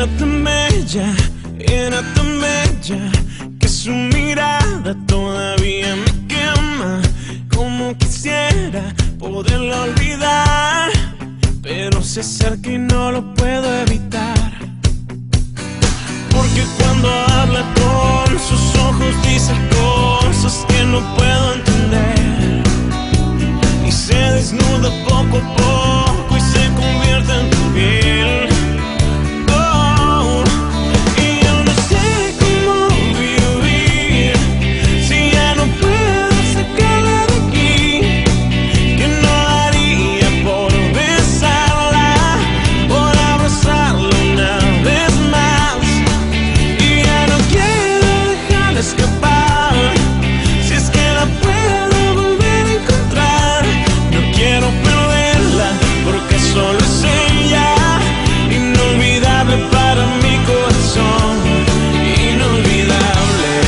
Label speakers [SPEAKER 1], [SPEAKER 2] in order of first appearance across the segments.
[SPEAKER 1] era tan bella, que su mirada todavía me quema. Como quisiera poderla olvidar, pero se acerca y no lo puedo evitar. Porque cuando habla con sus ojos dice cosas que no puedo entender, y se desnuda poco a poco y se convierte en tu piel. Oh, y yo no sé cómo vivir si ya no puedo sacarla de aquí. Que no daría por besarla, por abrazarla una vez más. Y ya no quiero dejarla escapar, si es que la puedo volver a encontrar. No quiero perderla, porque solo es ella, inolvidable para mi corazón. Inolvidable,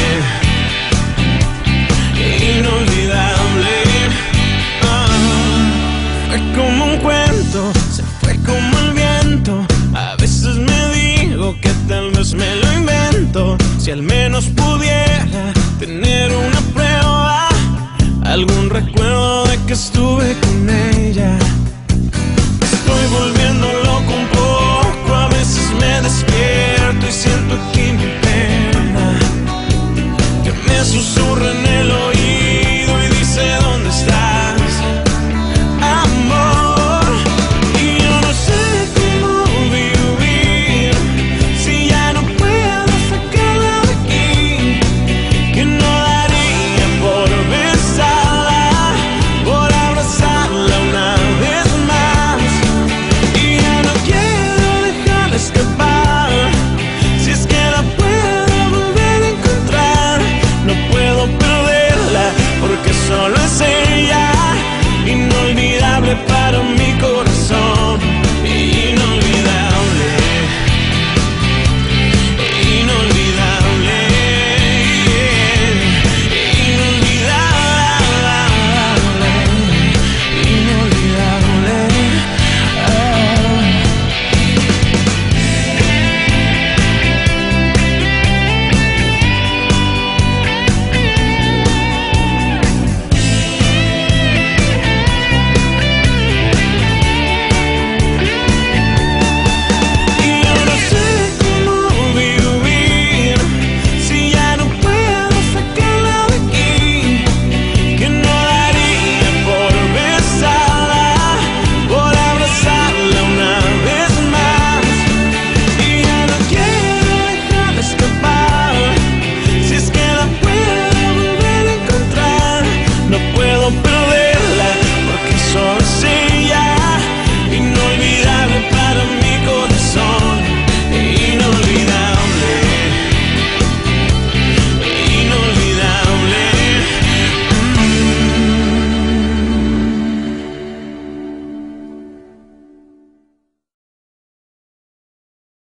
[SPEAKER 1] inolvidable. Fue como un cuento, se fue como el viento. A veces me digo que tal vez me lo invento. Si al menos pudiera